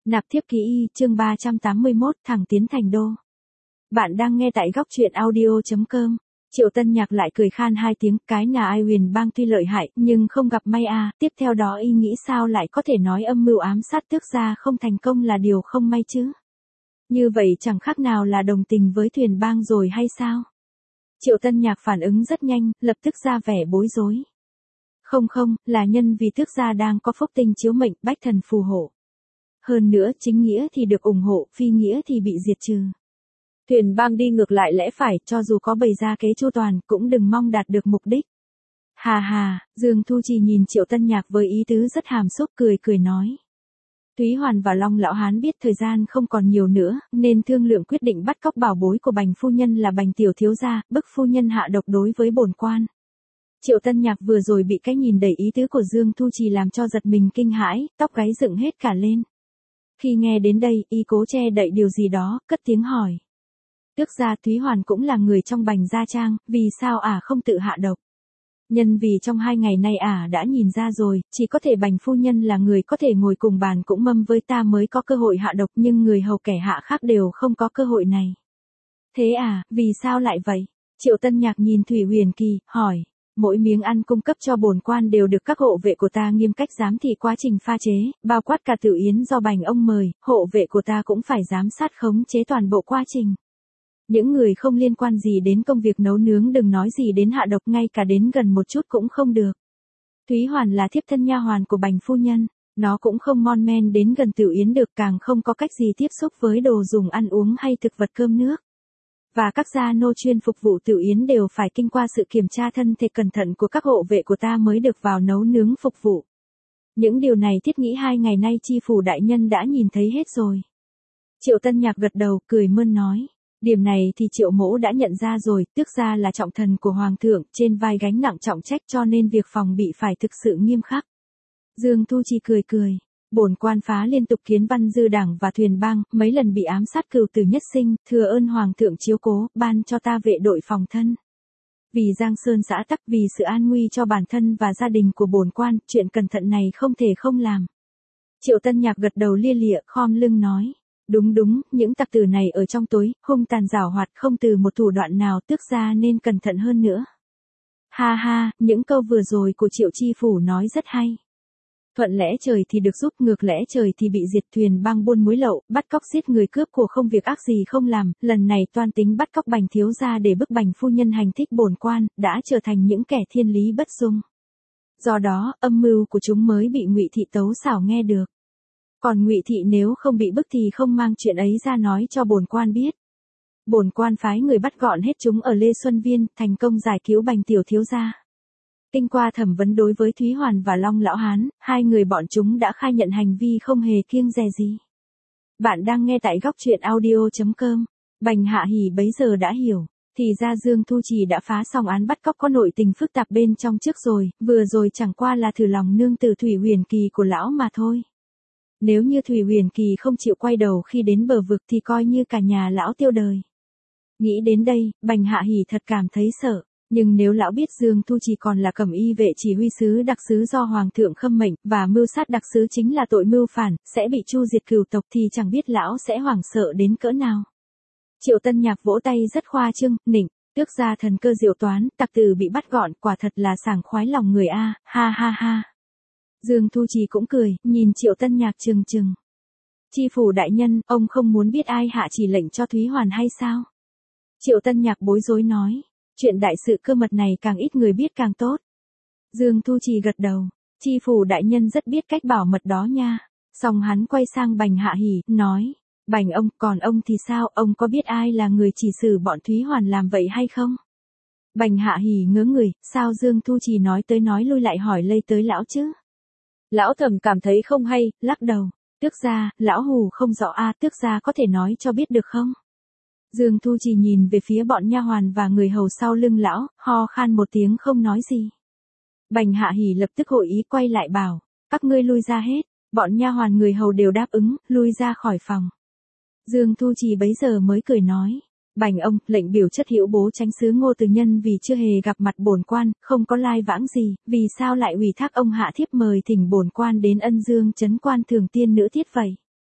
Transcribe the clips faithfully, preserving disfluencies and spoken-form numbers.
Nạp thiếp ký y, chương ba trăm tám mươi mốt, thẳng tiến thành đô. Bạn đang nghe tại góc truyện audio.com. Triệu Tân Nhạc lại cười khan hai tiếng, cái nhà Ai Huyền Bang tuy lợi hại, nhưng không gặp may à, tiếp theo đó y nghĩ sao lại có thể nói âm mưu ám sát Tước gia không thành công là điều không may chứ. Như vậy chẳng khác nào là đồng tình với Thuyền Bang rồi hay sao? Triệu Tân Nhạc phản ứng rất nhanh, lập tức ra vẻ bối rối. Không không, là nhân vì Tước gia đang có phúc tinh chiếu mệnh, bách thần phù hộ. Hơn nữa, chính nghĩa thì được ủng hộ, phi nghĩa thì bị diệt trừ. Thuyền Bang đi ngược lại lẽ phải, cho dù có bày ra kế chu toàn, cũng đừng mong đạt được mục đích. Hà hà, Dương Thu Trì nhìn Triệu Tân Nhạc với ý tứ rất hàm xúc, cười cười nói. Thúy Hoàn và Long Lão Hán biết thời gian không còn nhiều nữa, nên thương lượng quyết định bắt cóc bảo bối của Bành phu nhân là Bành tiểu thiếu gia, bức phu nhân hạ độc đối với bổn quan. Triệu Tân Nhạc vừa rồi bị cái nhìn đầy ý tứ của Dương Thu Trì làm cho giật mình kinh hãi, tóc gáy dựng hết cả lên. Khi nghe đến đây, y cố che đậy điều gì đó, cất tiếng hỏi. Tước gia Thúy Hoàn cũng là người trong Bành gia trang, vì sao ả à không tự hạ độc? Nhân vì trong hai ngày nay ả à đã nhìn ra rồi, chỉ có thể Bành phu nhân là người có thể ngồi cùng bàn cũng mâm với ta mới có cơ hội hạ độc, nhưng người hầu kẻ hạ khác đều không có cơ hội này. Thế à, vì sao lại vậy? Triệu Tân Nhạc nhìn Thủy Huyền Kỳ, hỏi. Mỗi miếng ăn cung cấp cho bổn quan đều được các hộ vệ của ta nghiêm cách giám thị quá trình pha chế, bao quát cả Tử Yến do Bành ông mời, hộ vệ của ta cũng phải giám sát khống chế toàn bộ quá trình. Những người không liên quan gì đến công việc nấu nướng đừng nói gì đến hạ độc, ngay cả đến gần một chút cũng không được. Thúy Hoàn là thiếp thân nha hoàn của Bành phu nhân, nó cũng không mon men đến gần Tử Yến được, càng không có cách gì tiếp xúc với đồ dùng ăn uống hay thực vật cơm nước. Và các gia nô chuyên phục vụ Tử Yến đều phải kinh qua sự kiểm tra thân thể cẩn thận của các hộ vệ của ta mới được vào nấu nướng phục vụ. Những điều này thiết nghĩ hai ngày nay chi phủ đại nhân đã nhìn thấy hết rồi. Triệu Tân Nhạc gật đầu, cười mơn nói. Điểm này thì Triệu mỗ đã nhận ra rồi, Tước gia là trọng thần của Hoàng thượng, trên vai gánh nặng trọng trách cho nên việc phòng bị phải thực sự nghiêm khắc. Dương Thu Chi cười cười. Bổn quan phá liên tục kiến Văn Dư Đảng và Thuyền Bang, mấy lần bị ám sát cừu tử nhất sinh, thừa ơn Hoàng thượng chiếu cố, ban cho ta vệ đội phòng thân. Vì Giang Sơn xã tắc, vì sự an nguy cho bản thân và gia đình của bổn quan, chuyện cẩn thận này không thể không làm. Triệu Tân Nhạc gật đầu lia lịa, khom lưng nói. Đúng đúng, những tặc tử này ở trong tối, hung tàn giảo hoạt không từ một thủ đoạn nào, Tước gia nên cẩn thận hơn nữa. Ha ha, những câu vừa rồi của Triệu chi phủ nói rất hay. Thuận lẽ trời thì được giúp, ngược lẽ trời thì bị diệt. Thuyền Bang buôn muối lậu, bắt cóc giết người cướp của không việc ác gì không làm, lần này toan tính bắt cóc Bành thiếu gia để bức Bành phu nhân hành thích bổn quan, đã trở thành những kẻ thiên lý bất dung. Do đó, âm mưu của chúng mới bị Ngụy thị tấu xảo nghe được. Còn Ngụy thị nếu không bị bức thì không mang chuyện ấy ra nói cho bổn quan biết. Bổn quan phái người bắt gọn hết chúng ở Lê Xuân Viên, thành công giải cứu Bành tiểu thiếu gia. Kinh qua thẩm vấn đối với Thúy Hoàn và Long Lão Hán, hai người bọn chúng đã khai nhận hành vi không hề kiêng dè gì. Bạn đang nghe tại góc truyện audio.com. Bành Hạ Hỉ bấy giờ đã hiểu, thì ra Dương Thu Trì đã phá xong án bắt cóc có nội tình phức tạp bên trong trước rồi, vừa rồi chẳng qua là thử lòng nương tử Thủy Huyền Kỳ của lão mà thôi. Nếu như Thủy Huyền Kỳ không chịu quay đầu khi đến bờ vực thì coi như cả nhà lão tiêu đời. Nghĩ đến đây, Bành Hạ Hỉ thật cảm thấy sợ. Nhưng nếu lão biết Dương Thu Trì còn là cẩm y vệ chỉ huy sứ đặc sứ do Hoàng thượng khâm mệnh, và mưu sát đặc sứ chính là tội mưu phản, sẽ bị chu diệt cửu tộc thì chẳng biết lão sẽ hoảng sợ đến cỡ nào. Triệu Tân Nhạc vỗ tay rất khoa trương, nịnh, Tước gia thần cơ diệu toán, tặc tử bị bắt gọn, quả thật là sảng khoái lòng người a, ha ha ha. Dương Thu Trì cũng cười, nhìn Triệu Tân Nhạc trừng trừng. Chi phủ đại nhân, ông không muốn biết ai hạ chỉ lệnh cho Thúy Hoàn hay sao? Triệu Tân Nhạc bối rối nói. Chuyện đại sự cơ mật này càng ít người biết càng tốt. Dương Thu Trì gật đầu. Chi phủ đại nhân rất biết cách bảo mật đó nha. Xong hắn quay sang Bành Hạ Hỉ, nói. Bành ông, còn ông thì sao, ông có biết ai là người chỉ xử bọn Thúy Hoàn làm vậy hay không? Bành Hạ Hỉ ngớ người, sao Dương Thu Trì nói tới nói lui lại hỏi lây tới lão chứ? Lão thầm cảm thấy không hay, lắc đầu. Tước gia, lão hù không rõ a, Tước gia có thể nói cho biết được không? Dương Thu Trì nhìn về phía bọn nha hoàn và người hầu sau lưng lão, ho khan một tiếng không nói gì. Bành Hạ Hỉ lập tức hội ý quay lại bảo, các ngươi lui ra hết, bọn nha hoàn người hầu đều đáp ứng, lui ra khỏi phòng. Dương Thu Trì bấy giờ mới cười nói, Bành ông, lệnh biểu chất hữu bố tránh xứ Ngô Từ Nhân vì chưa hề gặp mặt bổn quan, không có lai vãng gì, vì sao lại ủy thác ông hạ thiếp mời thỉnh bổn quan đến Ân Dương trấn quan thường tiên nữ tiết vậy?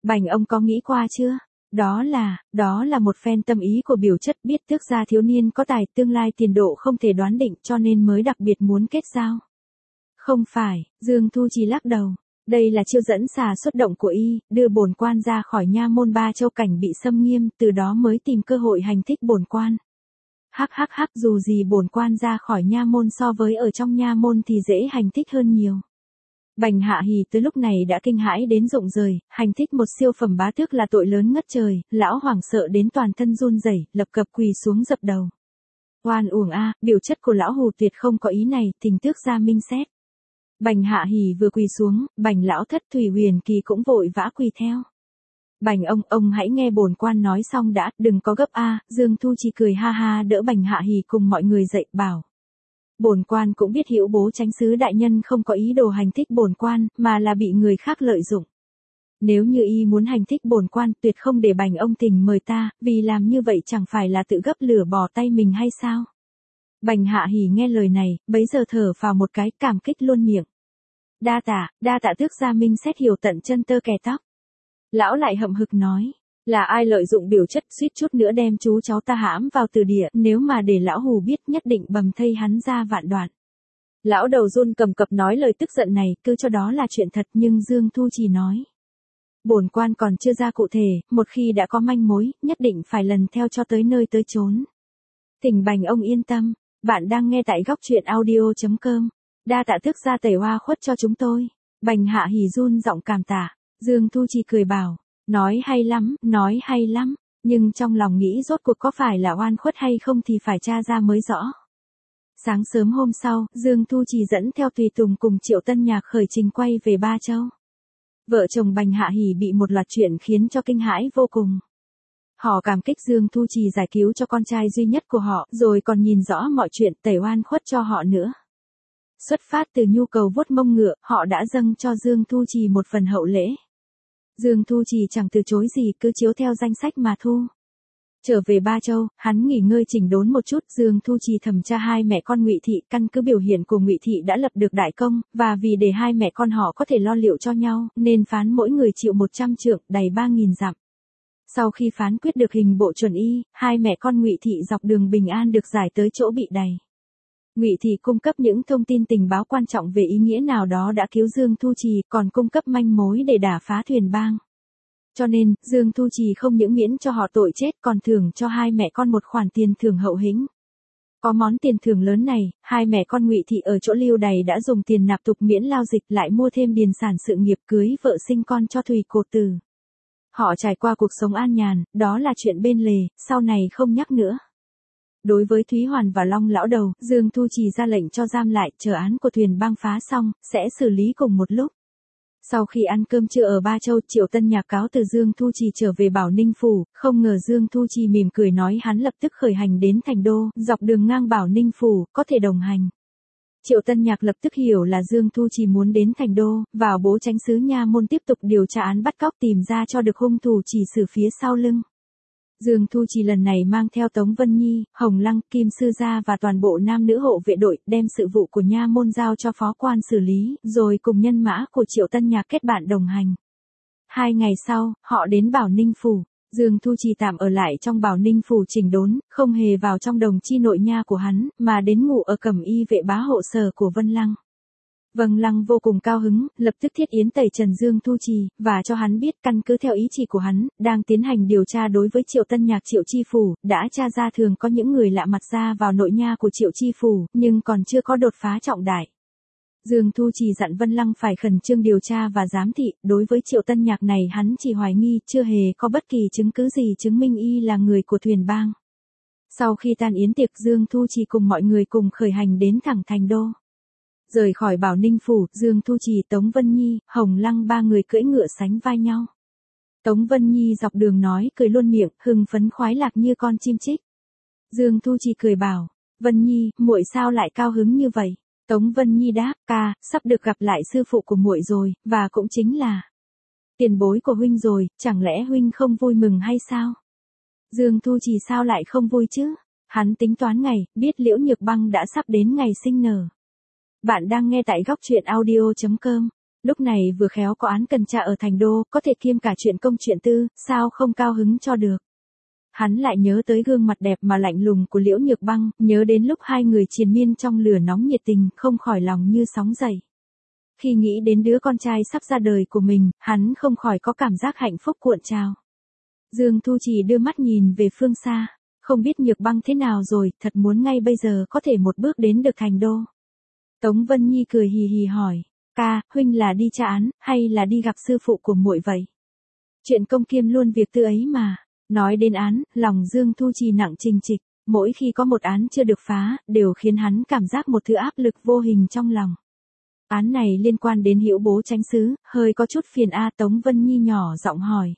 Bành ông có nghĩ qua chưa? Đó là, đó là một phen tâm ý của biểu chất, biết tước gia thiếu niên có tài, tương lai tiền độ không thể đoán định, cho nên mới đặc biệt muốn kết giao. Không phải, Dương Thu Trì lắc đầu. Đây là chiêu dẫn xà xuất động của y, đưa bổn quan ra khỏi nha môn Ba Châu cảnh bị xâm nghiêm, từ đó mới tìm cơ hội hành thích bổn quan. Hắc hắc hắc, dù gì bổn quan ra khỏi nha môn so với ở trong nha môn thì dễ hành thích hơn nhiều. Bành Hạ Hỉ tới lúc này đã kinh hãi đến rụng rời, hành thích một siêu phẩm bá tước là tội lớn ngất trời, lão hoảng sợ đến toàn thân run rẩy, lập cập quỳ xuống dập đầu. Oan uổng a, biểu chất của lão hù tuyệt không có ý này, thỉnh tước gia minh xét. Bành Hạ Hỉ vừa quỳ xuống, Bành lão thất Thủy Huyền Kỳ cũng vội vã quỳ theo. Bành ông, ông hãy nghe bổn quan nói xong đã, đừng có gấp a. Dương Thu Trì cười ha ha đỡ Bành Hạ Hỉ cùng mọi người dậy, bảo. Bổn quan cũng biết Hữu Bố Chánh sứ đại nhân không có ý đồ hành thích bổn quan, mà là bị người khác lợi dụng. Nếu như y muốn hành thích bổn quan, tuyệt không để Bành ông tình mời ta, vì làm như vậy chẳng phải là tự gấp lửa bỏ tay mình hay sao? Bành Hạ Hỉ nghe lời này, bấy giờ thở vào một cái, cảm kích luôn miệng. Đa tạ, đa tạ tước gia minh xét hiểu tận chân tơ kẻ tóc. Lão lại hậm hực nói, là ai lợi dụng biểu chất, suýt chút nữa đem chú cháu ta hãm vào từ địa, nếu mà để lão hù biết nhất định bầm thây hắn ra vạn đoạn. Lão đầu run cầm cập nói lời tức giận này, cứ cho đó là chuyện thật, nhưng Dương Thu Trì nói. Bổn quan còn chưa ra cụ thể, một khi đã có manh mối, nhất định phải lần theo cho tới nơi tới chốn. Thỉnh Bành ông yên tâm, bạn đang nghe tại góc truyện audio chấm com. Đa tạ tước gia tẩy hoa khuất cho chúng tôi. Bành Hạ Hỉ run giọng cảm tạ. Dương Thu Trì cười bảo, nói hay lắm, nói hay lắm, nhưng trong lòng nghĩ rốt cuộc có phải là oan khuất hay không thì phải tra ra mới rõ. Sáng sớm hôm sau, Dương Thu Trì dẫn theo tùy tùng cùng Triệu Tân Nhạc khởi trình quay về Ba Châu. Vợ chồng Bành Hạ Hỉ bị một loạt chuyện khiến cho kinh hãi vô cùng. Họ cảm kích Dương Thu Trì giải cứu cho con trai duy nhất của họ, rồi còn nhìn rõ mọi chuyện tẩy oan khuất cho họ nữa. Xuất phát từ nhu cầu vuốt mông ngựa, họ đã dâng cho Dương Thu Trì một phần hậu lễ. Dương Thu Trì chẳng từ chối gì, cứ chiếu theo danh sách mà thu. Trở về Ba Châu, hắn nghỉ ngơi chỉnh đốn một chút, Dương Thu Trì thẩm tra hai mẹ con Ngụy Thị, căn cứ biểu hiện của Ngụy Thị đã lập được đại công, và vì để hai mẹ con họ có thể lo liệu cho nhau, nên phán mỗi người chịu một trăm trượng, đầy ba nghìn dặm. Sau khi phán quyết được hình bộ chuẩn y, hai mẹ con Ngụy Thị dọc đường bình an được giải tới chỗ bị đày. Ngụy Thị cung cấp những thông tin tình báo quan trọng về ý nghĩa nào đó đã cứu Dương Thu Trì, còn cung cấp manh mối để đả phá thuyền bang. Cho nên, Dương Thu Trì không những miễn cho họ tội chết còn thưởng cho hai mẹ con một khoản tiền thưởng hậu hĩnh. Có món tiền thưởng lớn này, hai mẹ con Ngụy Thị ở chỗ lưu đày đã dùng tiền nạp tục miễn lao dịch lại mua thêm điền sản sự nghiệp, cưới vợ sinh con cho Thùy Cột Tử. Họ trải qua cuộc sống an nhàn, đó là chuyện bên lề, sau này không nhắc nữa. Đối với Thúy Hoàn và Long lão đầu, Dương Thu Trì ra lệnh cho giam lại, chờ án của thuyền bang phá xong, sẽ xử lý cùng một lúc. Sau khi ăn cơm trưa ở Ba Châu, Triệu Tân Nhạc cáo từ Dương Thu Trì trở về Bảo Ninh Phủ, không ngờ Dương Thu Trì mỉm cười nói hắn lập tức khởi hành đến Thành Đô, dọc đường ngang Bảo Ninh Phủ, có thể đồng hành. Triệu Tân Nhạc lập tức hiểu là Dương Thu Trì muốn đến Thành Đô, vào Bố Chánh sứ nha môn tiếp tục điều tra án bắt cóc, tìm ra cho được hung thủ chỉ xử phía sau lưng. Dương Thu Trì lần này mang theo Tống Vân Nhi, Hồng Lăng, Kim Sư Gia và toàn bộ nam nữ hộ vệ đội, đem sự vụ của nha môn giao cho phó quan xử lý, rồi cùng nhân mã của Triệu Tân Nhạc kết bạn đồng hành. Hai ngày sau, họ đến Bảo Ninh Phủ. Dương Thu Trì tạm ở lại trong Bảo Ninh Phủ chỉnh đốn, không hề vào trong đồng chi nội nha của hắn, mà đến ngủ ở Cẩm Y vệ bá hộ sở của Vân Lăng. Vân Lăng vô cùng cao hứng, lập tức thiết yến tẩy trần Dương Thu Trì, và cho hắn biết căn cứ theo ý chỉ của hắn, đang tiến hành điều tra đối với Triệu Tân Nhạc Triệu Chi Phủ, đã tra ra thường có những người lạ mặt ra vào nội nha của Triệu Chi Phủ, nhưng còn chưa có đột phá trọng đại. Dương Thu Trì dặn Vân Lăng phải khẩn trương điều tra và giám thị, đối với Triệu Tân Nhạc này hắn chỉ hoài nghi, chưa hề có bất kỳ chứng cứ gì chứng minh y là người của thuyền bang. Sau khi tan yến tiệc, Dương Thu Trì cùng mọi người cùng khởi hành đến thẳng Thành Đô. Rời khỏi Bảo Ninh Phủ, Dương Thu Trì, Tống Vân Nhi, Hồng Lăng ba người cưỡi ngựa sánh vai nhau. Tống Vân Nhi dọc đường nói cười luôn miệng, hưng phấn khoái lạc như con chim chích. Dương Thu Trì cười bảo, Vân Nhi, muội sao lại cao hứng như vậy? Tống Vân Nhi đáp, ca, sắp được gặp lại sư phụ của muội rồi, và cũng chính là tiền bối của huynh rồi, chẳng lẽ huynh không vui mừng hay sao? Dương Thu Trì sao lại không vui chứ? Hắn tính toán ngày, biết Liễu Nhược Băng đã sắp đến ngày sinh nở. Bạn đang nghe tại góc truyện audio chấm com. Lúc này vừa khéo có án cần tra ở thành đô, có thể kiêm cả chuyện công chuyện tư, sao không cao hứng cho được. Hắn lại nhớ tới gương mặt đẹp mà lạnh lùng của Liễu Nhược Băng, nhớ đến lúc hai người triền miên trong lửa nóng nhiệt tình, không khỏi lòng như sóng dậy. Khi nghĩ đến đứa con trai sắp ra đời của mình, hắn không khỏi có cảm giác hạnh phúc cuộn trào. Dương Thu Trì đưa mắt nhìn về phương xa, không biết Nhược Băng thế nào rồi, thật muốn ngay bây giờ có thể một bước đến được thành đô. Tống Vân Nhi cười hì hì hỏi, ca, huynh là đi tra án, hay là đi gặp sư phụ của muội vậy? Chuyện công kiêm luôn việc tư ấy mà. Nói đến án, lòng Dương Thu Trì nặng trình trịch, mỗi khi có một án chưa được phá, đều khiến hắn cảm giác một thứ áp lực vô hình trong lòng. Án này liên quan đến Hữu Bố Chánh Sứ, hơi có chút phiền a. Tống Vân Nhi nhỏ giọng hỏi.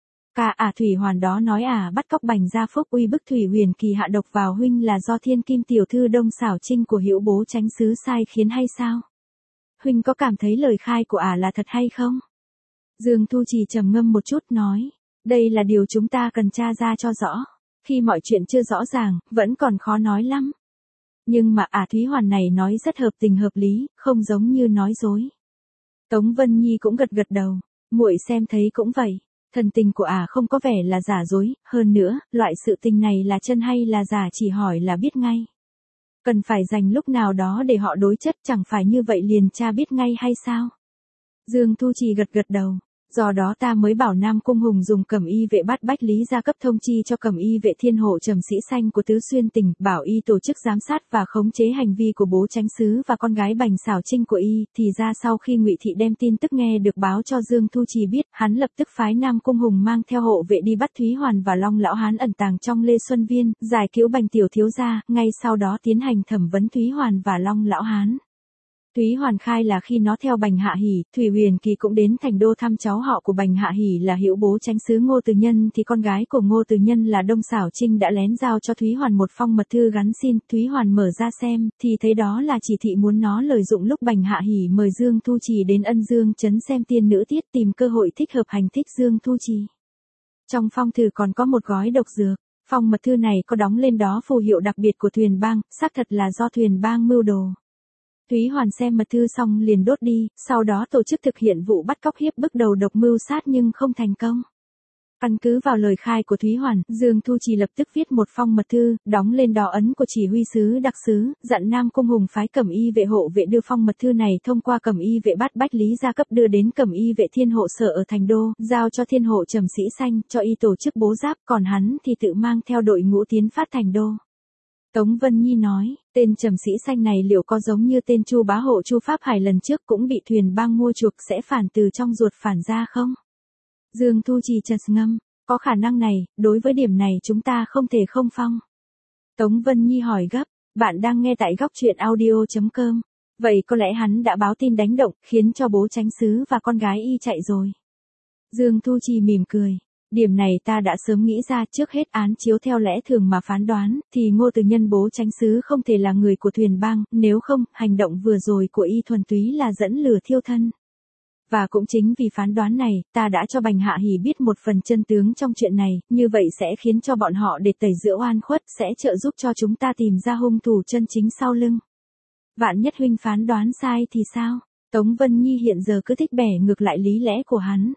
Ca à, Thủy Hoàn đó nói à, bắt cóc Bành Gia Phúc uy bức Thủy Huyền Kỳ hạ độc vào huynh là do Thiên Kim tiểu thư Đông Xảo Trinh của Hữu Bố Chánh Sứ sai khiến hay sao? Huynh có cảm thấy lời khai của ả à là thật hay không? Dương Thu Trì trầm ngâm một chút nói. Đây là điều chúng ta cần tra ra cho rõ. Khi mọi chuyện chưa rõ ràng, vẫn còn khó nói lắm. Nhưng mà ả à, Thúy Hoàn này nói rất hợp tình hợp lý, không giống như nói dối. Tống Vân Nhi cũng gật gật đầu. Muội xem thấy cũng vậy. Thần tình của ả à không có vẻ là giả dối, hơn nữa, loại sự tình này là chân hay là giả chỉ hỏi là biết ngay. Cần phải dành lúc nào đó để họ đối chất, chẳng phải như vậy liền tra biết ngay hay sao? Dương Thu Trì gật gật đầu. Do đó ta mới bảo Nam Cung Hùng dùng cẩm y vệ bắt Bách Lý ra cấp thông chi cho cẩm y vệ thiên hộ Trầm Sĩ Xanh của Tứ Xuyên tỉnh, bảo y tổ chức giám sát và khống chế hành vi của bố Chánh Sứ và con gái Bành Xảo Trinh của y. Thì ra sau khi Ngụy Thị đem tin tức nghe được báo cho Dương Thu Trì biết, hắn lập tức phái Nam Cung Hùng mang theo hộ vệ đi bắt Thúy Hoàn và Long Lão Hán ẩn tàng trong Lê Xuân Viên, giải cứu Bành tiểu thiếu gia, ngay sau đó tiến hành thẩm vấn Thúy Hoàn và Long Lão Hán. Thúy Hoàn khai là khi nó theo Bành Hạ Hỷ, Thủy Huyền Kỳ cũng đến thành đô thăm cháu họ của Bành Hạ Hỷ là Hữu Bố Chánh Sứ Ngô Từ Nhân, thì con gái của Ngô Từ Nhân là Đông Xảo Trinh đã lén giao cho Thúy Hoàn một phong mật thư gắn xin. Thúy Hoàn mở ra xem, thì thấy đó là chỉ thị muốn nó lợi dụng lúc Bành Hạ Hỷ mời Dương Thu Trì đến Ân Dương trấn xem tiên nữ tiết, tìm cơ hội thích hợp hành thích Dương Thu Trì. Trong phong thư còn có một gói độc dược. Phong mật thư này có đóng lên đó phù hiệu đặc biệt của Thuyền Bang, xác thật là do Thuyền Bang mưu đồ. Thúy Hoàn xem mật thư xong liền đốt đi, sau đó tổ chức thực hiện vụ bắt cóc hiếp bức đầu độc mưu sát nhưng không thành công. Căn cứ vào lời khai của Thúy Hoàn, Dương Thu Trì lập tức viết một phong mật thư, đóng lên đó ấn của chỉ huy sứ đặc sứ, dặn Nam Cung Hùng phái cẩm y vệ hộ vệ đưa phong mật thư này thông qua cẩm y vệ bắt Bách Lý gia cấp đưa đến cẩm y vệ thiên hộ sở ở thành đô, giao cho thiên hộ Trầm Sĩ Xanh, cho y tổ chức bố giáp, còn hắn thì tự mang theo đội ngũ tiến phát thành đô. Tống Vân Nhi nói, tên Trầm Sĩ Xanh này liệu có giống như tên Chu bá hộ Chu Pháp Hải lần trước cũng bị Thuyền Bang mua chuộc sẽ phản từ trong ruột phản ra không? Dương Thu Trì chợt ngâm, có khả năng này, đối với điểm này chúng ta không thể không phong. Tống Vân Nhi hỏi gấp, bạn đang nghe tại góc truyện audio chấm com. Vậy có lẽ hắn đã báo tin đánh động, khiến cho bố Chánh Sứ và con gái y chạy rồi. Dương Thu Trì mỉm cười. Điểm này ta đã sớm nghĩ ra, trước hết án chiếu theo lẽ thường mà phán đoán, thì Ngô Từ Nhân bố Chánh Sứ không thể là người của Thuyền Bang, nếu không, hành động vừa rồi của y thuần túy là dẫn lửa thiêu thân. Và cũng chính vì phán đoán này, ta đã cho Bành Hạ Hỷ biết một phần chân tướng trong chuyện này, như vậy sẽ khiến cho bọn họ để tẩy rửa oan khuất, sẽ trợ giúp cho chúng ta tìm ra hung thủ chân chính sau lưng. Vạn nhất huynh phán đoán sai thì sao? Tống Vân Nhi hiện giờ cứ thích bẻ ngược lại lý lẽ của hắn.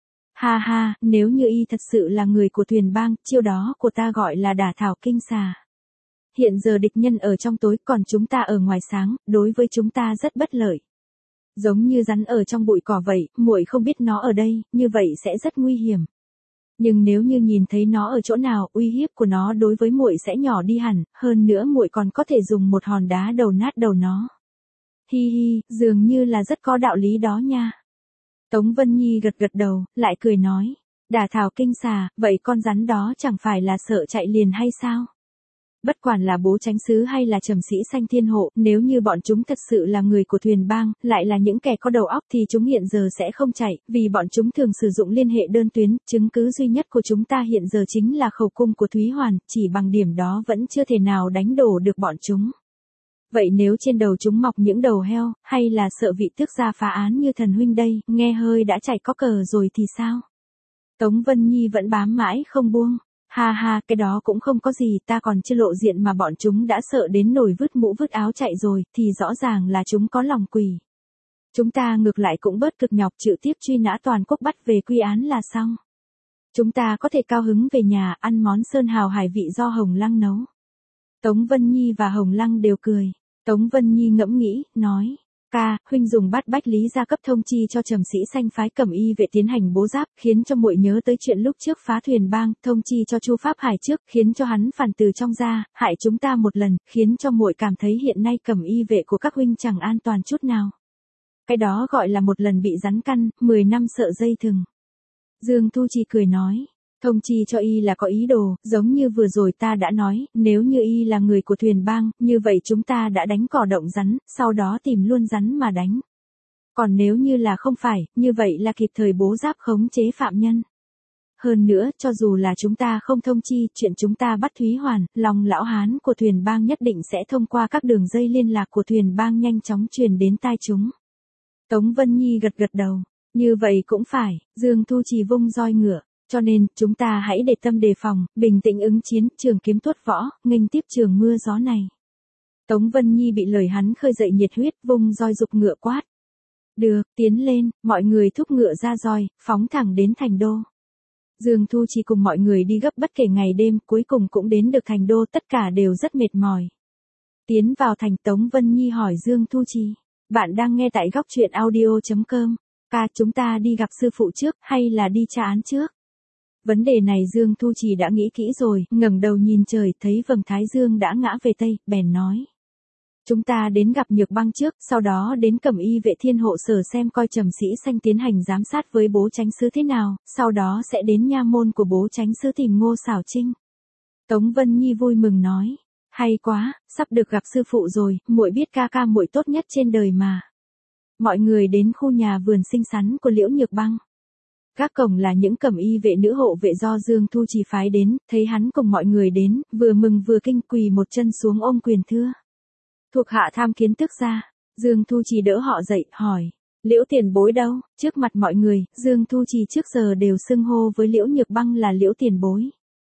Ha ha, nếu như y thật sự là người của Thuyền Bang, chiêu đó của ta gọi là đả thảo kinh xà. Hiện giờ địch nhân ở trong tối, còn chúng ta ở ngoài sáng, đối với chúng ta rất bất lợi. Giống như rắn ở trong bụi cỏ vậy, muội không biết nó ở đây, như vậy sẽ rất nguy hiểm. Nhưng nếu như nhìn thấy nó ở chỗ nào, uy hiếp của nó đối với muội sẽ nhỏ đi hẳn, hơn nữa muội còn có thể dùng một hòn đá đầu nát đầu nó. Hi hi, dường như là rất có đạo lý đó nha. Tống Vân Nhi gật gật đầu, lại cười nói, đả thảo kinh xà, vậy con rắn đó chẳng phải là sợ chạy liền hay sao? Bất quản là bố Chánh Sứ hay là Trầm Sĩ Xanh thiên hộ, nếu như bọn chúng thật sự là người của Thuyền Bang, lại là những kẻ có đầu óc thì chúng hiện giờ sẽ không chạy, vì bọn chúng thường sử dụng liên hệ đơn tuyến, chứng cứ duy nhất của chúng ta hiện giờ chính là khẩu cung của Thúy Hoàn, chỉ bằng điểm đó vẫn chưa thể nào đánh đổ được bọn chúng. Vậy nếu trên đầu chúng mọc những đầu heo, hay là sợ vị tước gia phá án như thần huynh đây, nghe hơi đã chảy có cờ rồi thì sao? Tống Vân Nhi vẫn bám mãi không buông. Ha ha, cái đó cũng không có gì, ta còn chưa lộ diện mà bọn chúng đã sợ đến nổi vứt mũ vứt áo chạy rồi, thì rõ ràng là chúng có lòng quỷ. Chúng ta ngược lại cũng bớt cực nhọc chịu tiếp truy nã toàn quốc bắt về quy án là xong. Chúng ta có thể cao hứng về nhà ăn món sơn hào hải vị do Hồng Lăng nấu. Tống Vân Nhi và Hồng Lăng đều cười. Tống Vân Nhi ngẫm nghĩ, nói. Ca, huynh dùng bát bách lý gia cấp thông chi cho trầm sĩ sanh phái cẩm y vệ tiến hành bố giáp, khiến cho muội nhớ tới chuyện lúc trước phá thuyền bang, thông chi cho Chu Pháp Hải trước, khiến cho hắn phản từ trong ra, hại chúng ta một lần, khiến cho muội cảm thấy hiện nay cẩm y vệ của các huynh chẳng an toàn chút nào. Cái đó gọi là một lần bị rắn căn, mười năm sợ dây thừng. Dương Thu Trì cười nói. Thông chi cho y là có ý đồ, giống như vừa rồi ta đã nói, nếu như y là người của thuyền bang, như vậy chúng ta đã đánh cỏ động rắn, sau đó tìm luôn rắn mà đánh. Còn nếu như là không phải, như vậy là kịp thời bố giáp khống chế phạm nhân. Hơn nữa, cho dù là chúng ta không thông chi, chuyện chúng ta bắt Thúy Hoàn, lòng lão hán của thuyền bang nhất định sẽ thông qua các đường dây liên lạc của thuyền bang nhanh chóng truyền đến tai chúng. Tống Vân Nhi gật gật đầu. Như vậy cũng phải, Dương Thu Trì vung roi ngựa. Cho nên, chúng ta hãy để tâm đề phòng, bình tĩnh ứng chiến, trường kiếm tuốt võ, nghênh tiếp trường mưa gió này. Tống Vân Nhi bị lời hắn khơi dậy nhiệt huyết, vung roi dục ngựa quát. Được, tiến lên, mọi người thúc ngựa ra roi, phóng thẳng đến thành đô. Dương Thu Trì cùng mọi người đi gấp bất kể ngày đêm, cuối cùng cũng đến được thành đô, tất cả đều rất mệt mỏi. Tiến vào thành, Tống Vân Nhi hỏi Dương Thu Trì. Bạn đang nghe tại góc truyện audio chấm com. Ca, chúng ta đi gặp sư phụ trước, hay là đi tra án trước? Vấn đề này Dương Thu Trì đã nghĩ kỹ rồi, ngẩng đầu nhìn trời, thấy vầng thái dương đã ngã về tây, bèn nói. Chúng ta đến gặp Nhược Băng trước, sau đó đến cẩm y vệ thiên hộ sở xem coi trầm sĩ sanh tiến hành giám sát với bố chánh sứ thế nào, sau đó sẽ đến nha môn của bố chánh sứ tìm Ngô Xảo Trinh. Tống Vân Nhi vui mừng nói. Hay quá, sắp được gặp sư phụ rồi, muội biết ca ca muội tốt nhất trên đời mà. Mọi người đến khu nhà vườn xinh xắn của Liễu Nhược Băng. Các cổng là những cẩm y vệ nữ hộ vệ do Dương Thu Trì phái đến, thấy hắn cùng mọi người đến, vừa mừng vừa kinh, quỳ một chân xuống ôm quyền thưa. Thuộc hạ tham kiến tước gia. Dương Thu Trì đỡ họ dậy, hỏi. Liễu tiền bối đâu? Trước mặt mọi người, Dương Thu Trì trước giờ đều xưng hô với Liễu Nhược Băng là Liễu tiền bối.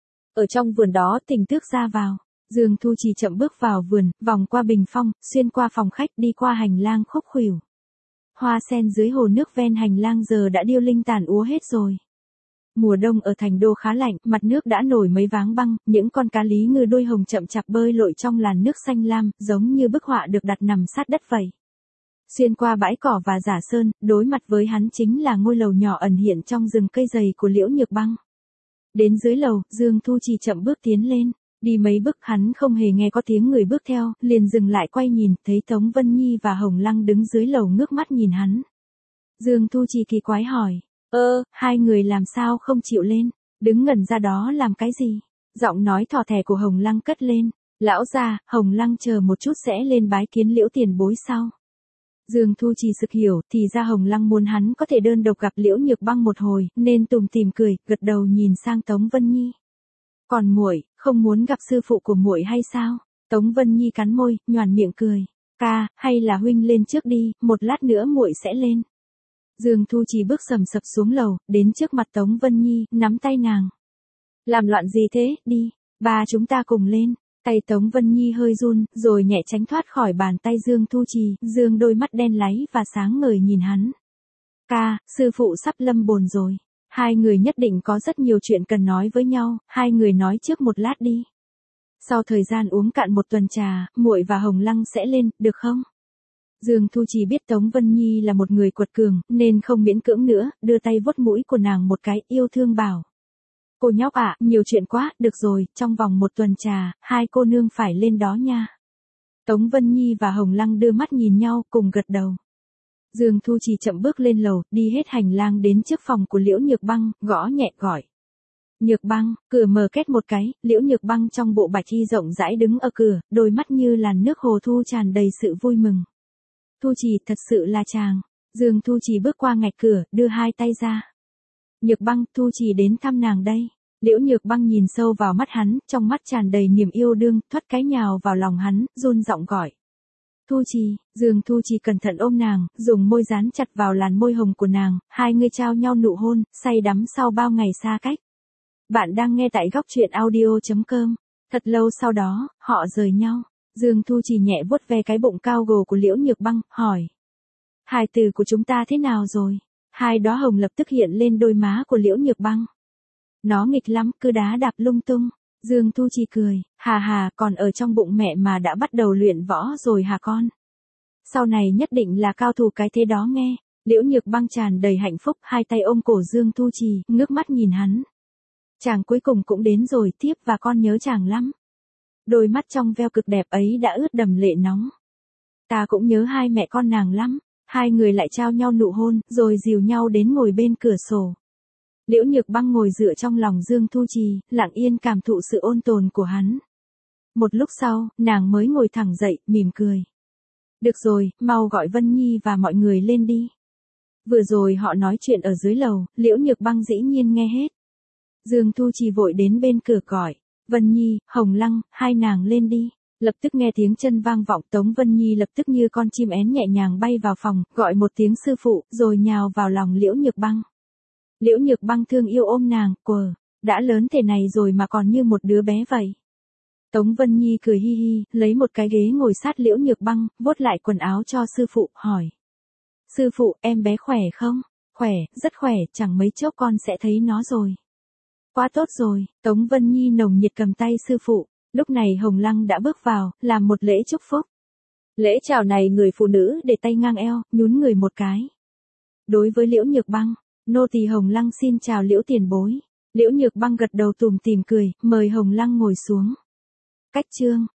Ở trong vườn đó thỉnh tước gia vào. Dương Thu Trì chậm bước vào vườn, vòng qua bình phong, xuyên qua phòng khách, đi qua hành lang khúc khuỷu. Hoa sen dưới hồ nước ven hành lang giờ đã điêu linh tàn úa hết rồi. Mùa đông ở thành đô khá lạnh, mặt nước đã nổi mấy váng băng, những con cá lý ngư đuôi hồng chậm chạp bơi lội trong làn nước xanh lam, giống như bức họa được đặt nằm sát đất vậy. Xuyên qua bãi cỏ và giả sơn, đối mặt với hắn chính là ngôi lầu nhỏ ẩn hiện trong rừng cây dày của Liễu Nhược Băng. Đến dưới lầu, Dương Thu Trì chậm bước tiến lên. Đi mấy bước hắn không hề nghe có tiếng người bước theo, liền dừng lại quay nhìn, thấy Tống Vân Nhi và Hồng Lăng đứng dưới lầu ngước mắt nhìn hắn. Dương Thu Trì kỳ quái hỏi, ơ, hai người làm sao không chịu lên, đứng ngẩn ra đó làm cái gì? Giọng nói thỏ thẻ của Hồng Lăng cất lên, lão già, Hồng Lăng chờ một chút sẽ lên bái kiến Liễu tiền bối sau. Dương Thu Trì sực hiểu, thì ra Hồng Lăng muốn hắn có thể đơn độc gặp Liễu Nhược Băng một hồi, nên tủm tỉm cười, gật đầu nhìn sang Tống Vân Nhi. Còn muội, không muốn gặp sư phụ của muội hay sao? Tống Vân Nhi cắn môi, nhoẻn miệng cười. Ca, hay là huynh lên trước đi, một lát nữa muội sẽ lên. Dương Thu Trì bước sầm sập xuống lầu, đến trước mặt Tống Vân Nhi, nắm tay nàng. Làm loạn gì thế, đi, ba chúng ta cùng lên. Tay Tống Vân Nhi hơi run, rồi nhẹ tránh thoát khỏi bàn tay Dương Thu Trì, Dương đôi mắt đen láy và sáng ngời nhìn hắn. Ca, sư phụ sắp lâm bồn rồi. Hai người nhất định có rất nhiều chuyện cần nói với nhau, hai người nói trước một lát đi. Sau thời gian uống cạn một tuần trà, muội và Hồng Lăng sẽ lên, được không? Dương Thu Trì biết Tống Vân Nhi là một người quật cường, nên không miễn cưỡng nữa, đưa tay vuốt mũi của nàng một cái, yêu thương bảo. Cô nhóc ạ, nhiều chuyện quá, được rồi, trong vòng một tuần trà, hai cô nương phải lên đó nha. Tống Vân Nhi và Hồng Lăng đưa mắt nhìn nhau, cùng gật đầu. Dương Thu Trì chậm bước lên lầu, đi hết hành lang đến trước phòng của Liễu Nhược Băng, gõ nhẹ gọi. Nhược Băng, cửa mở két một cái, Liễu Nhược Băng trong bộ bạch y rộng rãi đứng ở cửa, đôi mắt như làn nước hồ thu tràn đầy sự vui mừng. Thu Trì, thật sự là chàng. Dương Thu Trì bước qua ngạch cửa, đưa hai tay ra. Nhược Băng, Thu Trì đến thăm nàng đây. Liễu Nhược Băng nhìn sâu vào mắt hắn, trong mắt tràn đầy niềm yêu đương, thoát cái nhào vào lòng hắn, run giọng gọi. Thu Trì, Dương Thu Trì cẩn thận ôm nàng, dùng môi dán chặt vào làn môi hồng của nàng, hai người trao nhau nụ hôn, say đắm sau bao ngày xa cách. Bạn đang nghe tại góc truyện audio chấm com. Thật lâu sau đó, họ rời nhau. Dương Thu Trì nhẹ vuốt ve cái bụng cao gồ của Liễu Nhược Băng, hỏi. Hài tử của chúng ta thế nào rồi? Hai đóa hồng lập tức hiện lên đôi má của Liễu Nhược Băng. Nó nghịch lắm, cứ đá đạp lung tung. Dương Thu Trì cười, hà hà, còn ở trong bụng mẹ mà đã bắt đầu luyện võ rồi hả con? Sau này nhất định là cao thủ cái thế đó nghe. Liễu Nhược Băng tràn đầy hạnh phúc, hai tay ôm cổ Dương Thu Trì, ngước mắt nhìn hắn. Chàng cuối cùng cũng đến rồi, tiếp và con nhớ chàng lắm. Đôi mắt trong veo cực đẹp ấy đã ướt đầm lệ nóng. Ta cũng nhớ hai mẹ con nàng lắm. Hai người lại trao nhau nụ hôn, rồi dìu nhau đến ngồi bên cửa sổ. Liễu Nhược Băng ngồi dựa trong lòng Dương Thu Trì, lặng yên cảm thụ sự ôn tồn của hắn. Một lúc sau, nàng mới ngồi thẳng dậy, mỉm cười. Được rồi, mau gọi Vân Nhi và mọi người lên đi. Vừa rồi họ nói chuyện ở dưới lầu, Liễu Nhược Băng dĩ nhiên nghe hết. Dương Thu Trì vội đến bên cửa gọi, Vân Nhi, Hồng Lăng, hai nàng lên đi. Lập tức nghe tiếng chân vang vọng, Tống Vân Nhi lập tức như con chim én nhẹ nhàng bay vào phòng, gọi một tiếng sư phụ, rồi nhào vào lòng Liễu Nhược Băng. Liễu Nhược Băng thương yêu ôm nàng, quờ, đã lớn thế này rồi mà còn như một đứa bé vậy. Tống Vân Nhi cười hi hi, lấy một cái ghế ngồi sát Liễu Nhược Băng, vuốt lại quần áo cho sư phụ, hỏi. Sư phụ, em bé khỏe không? Khỏe, rất khỏe, chẳng mấy chốc con sẽ thấy nó rồi. Quá tốt rồi, Tống Vân Nhi nồng nhiệt cầm tay sư phụ. Lúc này Hồng Lăng đã bước vào, làm một lễ chúc phúc. Lễ chào này người phụ nữ để tay ngang eo, nhún người một cái. Đối với Liễu Nhược Băng, nô tỳ Hồng Lăng xin chào Liễu tiền bối. Liễu Nhược Băng gật đầu tủm tỉm cười, mời Hồng Lăng ngồi xuống. Cách chương